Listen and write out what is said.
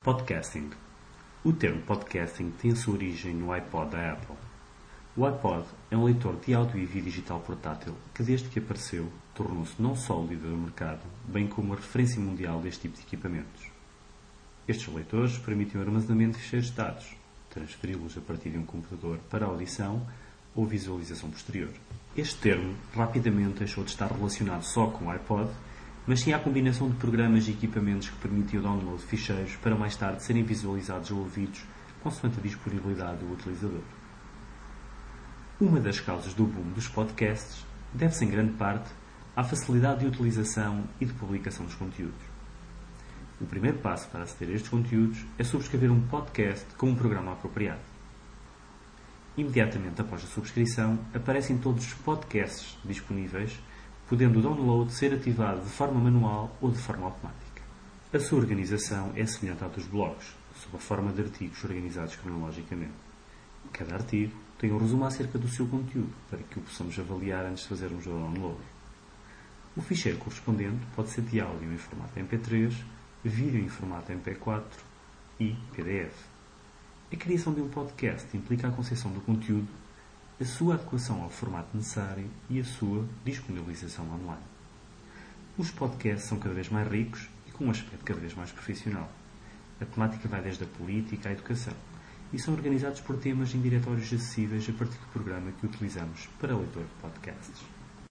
Podcasting. O termo podcasting tem a sua origem no iPod da Apple. O iPod é um leitor de áudio e vídeo digital portátil que, desde que apareceu, tornou-se não só o líder do mercado, bem como a referência mundial deste tipo de equipamentos. Estes leitores permitem o armazenamento de ficheiros de dados, transferi-los a partir de um computador para audição ou visualização posterior. Este termo rapidamente deixou de estar relacionado só com o iPod, mas sim à combinação de programas e equipamentos que permitiam o download de ficheiros para mais tarde serem visualizados ou ouvidos consoante a disponibilidade do utilizador. Uma das causas do boom dos podcasts deve-se em grande parte à facilidade de utilização e de publicação dos conteúdos. O primeiro passo para aceder a estes conteúdos é subscrever um podcast com um programa apropriado. Imediatamente após a subscrição, aparecem todos os podcasts disponíveis, podendo o download ser ativado de forma manual ou de forma automática. A sua organização é semelhante à dos blogs, sob a forma de artigos organizados cronologicamente. Cada artigo tem um resumo acerca do seu conteúdo, para que o possamos avaliar antes de fazermos o download. O ficheiro correspondente pode ser de áudio em formato MP3, vídeo em formato MP4 e PDF. A criação de um podcast implica a concepção do conteúdo, a sua adequação ao formato necessário e a sua disponibilização online. Os podcasts são cada vez mais ricos e com um aspecto cada vez mais profissional. A temática vai desde a política à educação e são organizados por temas em diretórios acessíveis a partir do programa que utilizamos para leitor de podcasts.